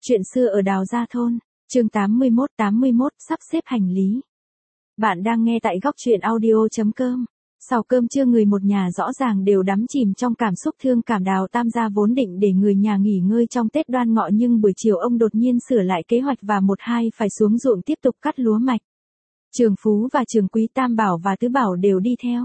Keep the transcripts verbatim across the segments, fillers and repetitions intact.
Chuyện xưa ở Đào Gia Thôn, chương tám mươi mốt tám mươi mốt sắp xếp hành lý. Bạn đang nghe tại góc truyện audio.com. Sau cơm trưa người một nhà rõ ràng đều đắm chìm trong cảm xúc thương cảm. Đào Tam gia vốn định để người nhà nghỉ ngơi trong Tết Đoan Ngọ, nhưng buổi chiều ông đột nhiên sửa lại kế hoạch và một hai phải xuống ruộng tiếp tục cắt lúa mạch. Trường Phú và Trường Quý, Tam Bảo và Tứ Bảo đều đi theo.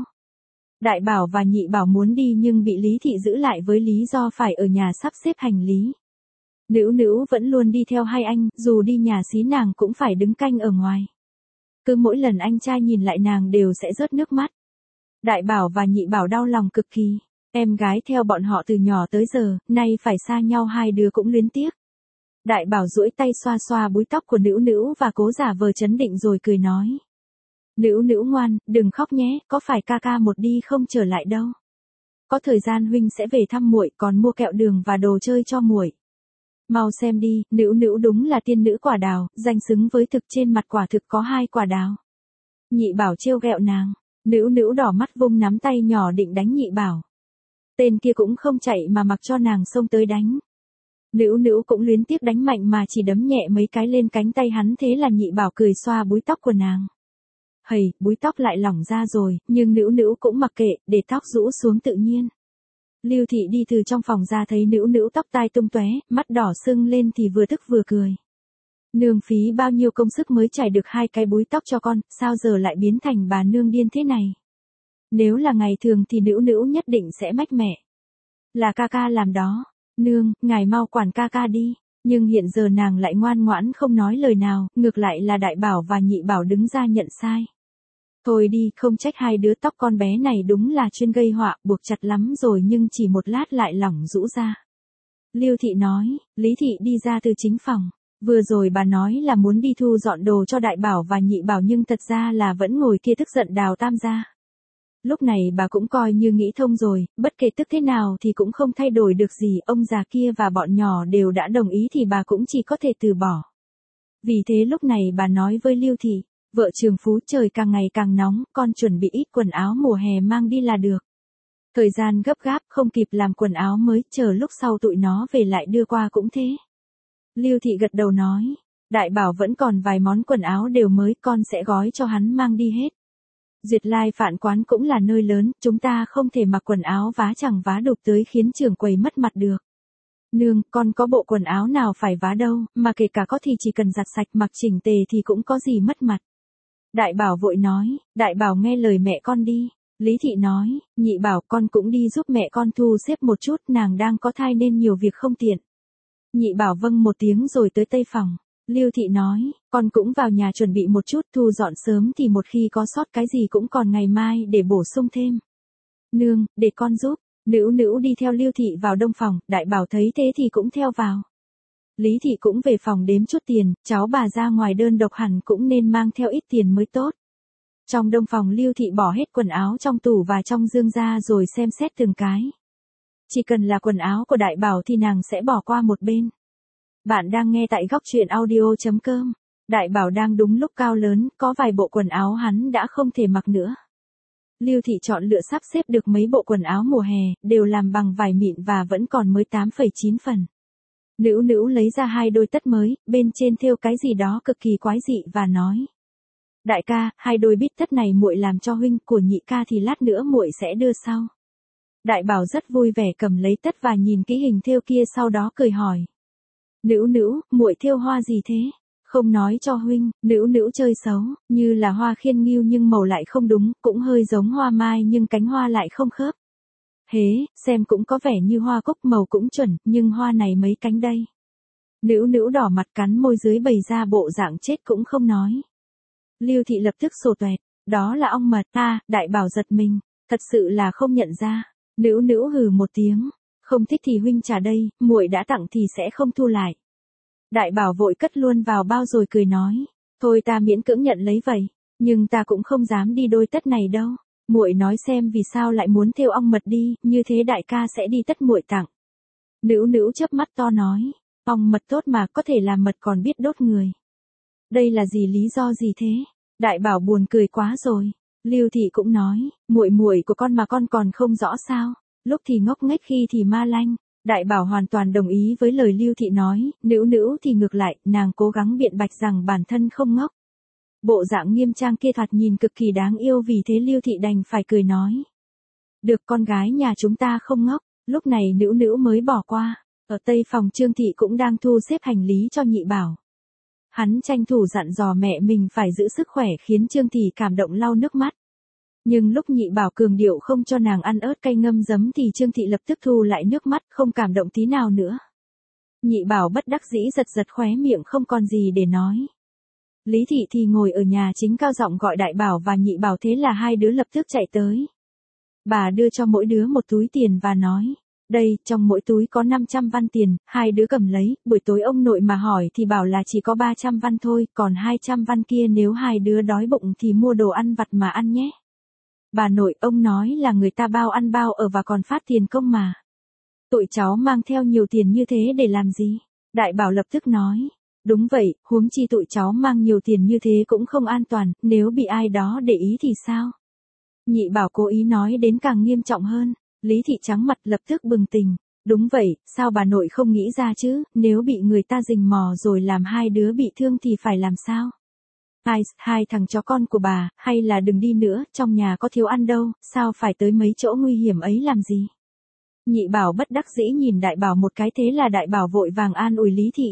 Đại Bảo và Nhị Bảo muốn đi nhưng bị Lý Thị giữ lại với lý do phải ở nhà sắp xếp hành lý. Nữu Nữu vẫn luôn đi theo hai anh, dù đi nhà xí nàng cũng phải đứng canh ở ngoài. Cứ mỗi lần anh trai nhìn lại nàng đều sẽ rớt nước mắt. Đại Bảo và Nhị Bảo đau lòng cực kỳ. Em gái theo bọn họ từ nhỏ tới giờ, nay phải xa nhau hai đứa cũng luyến tiếc. Đại Bảo duỗi tay xoa xoa búi tóc của Nữu Nữu và cố giả vờ trấn định rồi cười nói. Nữu Nữu ngoan, đừng khóc nhé, có phải ca ca một đi không trở lại đâu. Có thời gian huynh sẽ về thăm muội, còn mua kẹo đường và đồ chơi cho muội. Mau xem đi, Nữu Nữu đúng là tiên nữ quả đào, danh xứng với thực, trên mặt quả thực có hai quả đào. Nhị Bảo trêu ghẹo nàng. Nữu Nữu đỏ mắt vung nắm tay nhỏ định đánh Nhị Bảo. Tên kia cũng không chạy mà mặc cho nàng xông tới đánh. Nữu Nữu cũng luyến tiếc đánh mạnh mà chỉ đấm nhẹ mấy cái lên cánh tay hắn, thế là Nhị Bảo cười xoa búi tóc của nàng. Hầy, búi tóc lại lỏng ra rồi, nhưng Nữu Nữu cũng mặc kệ, để tóc rũ xuống tự nhiên. Lưu Thị đi từ trong phòng ra thấy Nữu Nữu tóc tai tung tóe, mắt đỏ sưng lên thì vừa tức vừa cười. Nương phí bao nhiêu công sức mới chải được hai cái búi tóc cho con, sao giờ lại biến thành bà nương điên thế này? Nếu là ngày thường thì Nữu Nữu nhất định sẽ mách mẹ. Là ca ca làm đó. Nương, ngài mau quản ca ca đi. Nhưng hiện giờ nàng lại ngoan ngoãn không nói lời nào, ngược lại là Đại Bảo và Nhị Bảo đứng ra nhận sai. Thôi đi, không trách hai đứa tóc con bé này đúng là chuyên gây họa, buộc chặt lắm rồi nhưng chỉ một lát lại lỏng rũ ra. Lưu Thị nói. Lý Thị đi ra từ chính phòng. Vừa rồi bà nói là muốn đi thu dọn đồ cho Đại Bảo và Nhị Bảo nhưng thật ra là vẫn ngồi kia tức giận Đào Tam gia. Lúc này bà cũng coi như nghĩ thông rồi, bất kể tức thế nào thì cũng không thay đổi được gì, ông già kia và bọn nhỏ đều đã đồng ý thì bà cũng chỉ có thể từ bỏ. Vì thế lúc này bà nói với Lưu Thị, vợ Trường Phú, trời càng ngày càng nóng, con chuẩn bị ít quần áo mùa hè mang đi là được. Thời gian gấp gáp không kịp làm quần áo mới, chờ lúc sau tụi nó về lại đưa qua cũng thế. Lưu Thị gật đầu nói, Đại Bảo vẫn còn vài món quần áo đều mới, con sẽ gói cho hắn mang đi hết. Duyệt Lai Phạn Quán cũng là nơi lớn, chúng ta không thể mặc quần áo vá chẳng vá đục tới khiến trưởng quầy mất mặt được. Nương, con có bộ quần áo nào phải vá đâu, mà kể cả có thì chỉ cần giặt sạch mặc chỉnh tề thì cũng có gì mất mặt. Đại Bảo vội nói, Đại Bảo nghe lời mẹ con đi. Lý Thị nói, Nhị Bảo con cũng đi giúp mẹ con thu xếp một chút, nàng đang có thai nên nhiều việc không tiện. Nhị Bảo vâng một tiếng rồi tới tây phòng. Lưu Thị nói, con cũng vào nhà chuẩn bị một chút, thu dọn sớm thì một khi có sót cái gì cũng còn ngày mai để bổ sung thêm. Nương, để con giúp. Nữu Nữu đi theo Lưu Thị vào đông phòng, Đại Bảo thấy thế thì cũng theo vào. Lý Thị cũng về phòng đếm chút tiền, cháu bà ra ngoài đơn độc hẳn cũng nên mang theo ít tiền mới tốt. Trong đông phòng Lưu Thị bỏ hết quần áo trong tủ và trong dương ra rồi xem xét từng cái. Chỉ cần là quần áo của Đại Bảo thì nàng sẽ bỏ qua một bên. Bạn đang nghe tại góc truyện audio.com. Đại Bảo đang đúng lúc cao lớn, có vài bộ quần áo hắn đã không thể mặc nữa. Lưu Thị chọn lựa sắp xếp được mấy bộ quần áo mùa hè, đều làm bằng vải mịn và vẫn còn mới tám phẩy chín phần. Nữu Nữu lấy ra hai đôi tất mới, bên trên thêu cái gì đó cực kỳ quái dị và nói. Đại ca, hai đôi bít tất này muội làm cho huynh, của Nhị ca thì lát nữa muội sẽ đưa sau. Đại Bảo rất vui vẻ cầm lấy tất và nhìn kỹ hình thêu kia, sau đó cười hỏi. Nữu Nữu, muội thêu hoa gì thế? Không nói cho huynh. Nữu Nữu chơi xấu, như là hoa khiên nghiêu nhưng màu lại không đúng, cũng hơi giống hoa mai nhưng cánh hoa lại không khớp. Hế, xem cũng có vẻ như hoa cúc, màu cũng chuẩn, nhưng hoa này mấy cánh đây. Nữu Nữu đỏ mặt cắn môi dưới bày ra bộ dạng chết cũng không nói. Lưu Thị lập tức sổ toẹt, đó là ong mật. Ta, Đại Bảo giật mình, thật sự là không nhận ra. Nữu Nữu hừ một tiếng, không thích thì huynh trả đây, muội đã tặng thì sẽ không thu lại. Đại Bảo vội cất luôn vào bao rồi cười nói, thôi ta miễn cưỡng nhận lấy vậy, nhưng ta cũng không dám đi đôi tất này đâu. Muội nói xem vì sao lại muốn thêu ong mật đi, như thế đại ca sẽ đi tất muội tặng. Nữu Nữu chớp mắt to nói, ong mật tốt mà, có thể làm mật còn biết đốt người. Đây là gì, lý do gì thế? Đại Bảo buồn cười quá rồi. Lưu Thị cũng nói, muội muội của con mà con còn không rõ sao? Lúc thì ngốc nghếch khi thì ma lanh, Đại bảo hoàn toàn đồng ý với lời Lưu Thị nói, Nữu Nữu thì ngược lại, nàng cố gắng biện bạch rằng bản thân không ngốc. Bộ dạng nghiêm trang kia thoạt nhìn cực kỳ đáng yêu, vì thế Lưu Thị đành phải cười nói. Được, con gái nhà chúng ta không ngốc. Lúc này Nữu Nữu mới bỏ qua. Ở tây phòng Trương Thị cũng đang thu xếp hành lý cho nhị bảo. Hắn tranh thủ dặn dò mẹ mình phải giữ sức khỏe, khiến Trương Thị cảm động lau nước mắt. Nhưng lúc nhị bảo cường điệu không cho nàng ăn ớt cay ngâm giấm thì Trương Thị lập tức thu lại nước mắt, không cảm động tí nào nữa. Nhị bảo bất đắc dĩ giật giật khóe miệng, không còn gì để nói. Lý Thị thì ngồi ở nhà chính cao giọng gọi đại bảo và nhị bảo, thế là hai đứa lập tức chạy tới. Bà đưa cho mỗi đứa một túi tiền và nói, đây, trong mỗi túi có năm trăm văn tiền, hai đứa cầm lấy, buổi tối ông nội mà hỏi thì bảo là chỉ có ba trăm văn thôi, còn hai trăm văn kia nếu hai đứa đói bụng thì mua đồ ăn vặt mà ăn nhé. Bà nội, ông nói là người ta bao ăn bao ở và còn phát tiền công mà. Tụi cháu mang theo nhiều tiền như thế để làm gì? Đại bảo lập tức nói, đúng vậy, huống chi tụi cháu mang nhiều tiền như thế cũng không an toàn, nếu bị ai đó để ý thì sao? Nhị bảo cố ý nói đến càng nghiêm trọng hơn. Lý Thị trắng mặt lập tức bừng tỉnh. Đúng vậy, sao bà nội không nghĩ ra chứ, nếu bị người ta rình mò rồi làm hai đứa bị thương thì phải làm sao? Hai, hai thằng chó con của bà, hay là đừng đi nữa, trong nhà có thiếu ăn đâu, sao phải tới mấy chỗ nguy hiểm ấy làm gì? Nhị bảo bất đắc dĩ nhìn đại bảo một cái, thế là đại bảo vội vàng an ủi Lý Thị.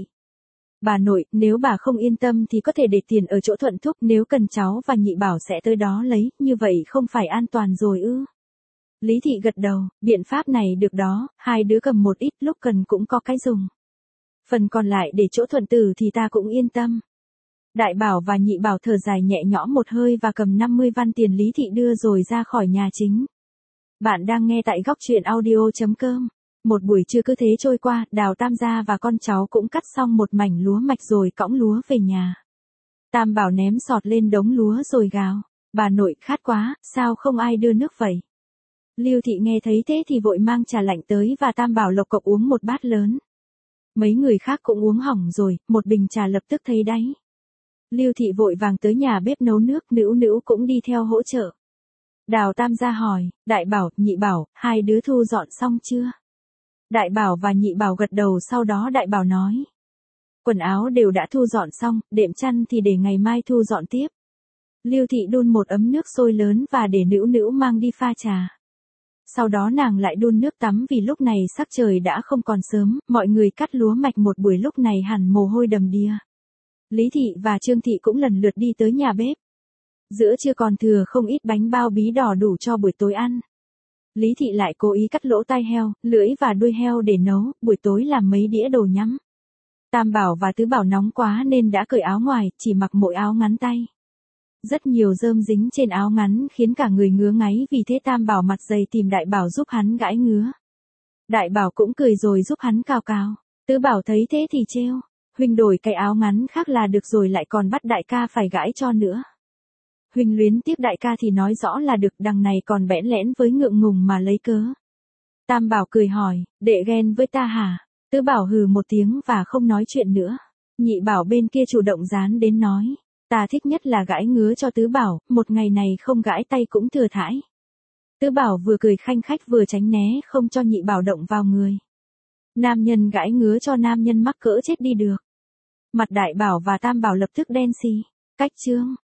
Bà nội, nếu bà không yên tâm thì có thể để tiền ở chỗ Thuận Thúc, nếu cần cháu và nhị bảo sẽ tới đó lấy, như vậy không phải an toàn rồi ư? Lý Thị gật đầu, biện pháp này được đó, hai đứa cầm một ít, lúc cần cũng có cái dùng. Phần còn lại để chỗ Thuận Tử thì ta cũng yên tâm. Đại bảo và nhị bảo thở dài nhẹ nhõm một hơi và cầm năm mươi văn tiền Lý Thị đưa rồi ra khỏi nhà chính. Bạn đang nghe tại góc truyện audio chấm com. Một buổi trưa cứ thế trôi qua, Đào Tam gia và con cháu cũng cắt xong một mảnh lúa mạch rồi cõng lúa về nhà. Tam bảo ném sọt lên đống lúa rồi gào, bà nội khát quá, sao không ai đưa nước vậy? Lưu Thị nghe thấy thế thì vội mang trà lạnh tới và Tam bảo lộc cộc uống một bát lớn. Mấy người khác cũng uống hỏng rồi, một bình trà lập tức thấy đáy. Lưu Thị vội vàng tới nhà bếp nấu nước, Nữu Nữu cũng đi theo hỗ trợ. Đào Tam gia hỏi, đại bảo, nhị bảo, hai đứa thu dọn xong chưa? Đại bảo và nhị bảo gật đầu, sau đó đại bảo nói. Quần áo đều đã thu dọn xong, đệm chăn thì để ngày mai thu dọn tiếp. Lưu Thị đun một ấm nước sôi lớn và để Nữu Nữu mang đi pha trà. Sau đó nàng lại đun nước tắm, vì lúc này sắc trời đã không còn sớm, mọi người cắt lúa mạch một buổi lúc này hẳn mồ hôi đầm đìa. Lý Thị và Trương Thị cũng lần lượt đi tới nhà bếp. Giữa trưa còn thừa không ít bánh bao bí đỏ đủ cho buổi tối ăn. Lý Thị lại cố ý cắt lỗ tai heo, lưỡi và đuôi heo để nấu, buổi tối làm mấy đĩa đồ nhắm. Tam bảo và tứ bảo nóng quá nên đã cởi áo ngoài, chỉ mặc mỗi áo ngắn tay. Rất nhiều rơm dính trên áo ngắn khiến cả người ngứa ngáy, vì thế Tam bảo mặt dày tìm đại bảo giúp hắn gãi ngứa. Đại bảo cũng cười rồi giúp hắn cào cào. Tứ bảo thấy thế thì trêu, huynh đổi cái áo ngắn khác là được rồi, lại còn bắt đại ca phải gãi cho nữa. Huynh luyến tiếc đại ca thì nói rõ là được, đằng này còn bẽn lẽn với ngượng ngùng mà lấy cớ. Tam bảo cười hỏi, đệ ghen với ta hả? Tứ bảo hừ một tiếng và không nói chuyện nữa. Nhị bảo bên kia chủ động dán đến nói, ta thích nhất là gãi ngứa cho tứ bảo, một ngày này không gãi tay cũng thừa thãi. Tứ bảo vừa cười khanh khách vừa tránh né không cho nhị bảo động vào người. Nam nhân gãi ngứa cho nam nhân mắc cỡ chết đi được. Mặt đại bảo và tam bảo lập tức đen xì. Cách chương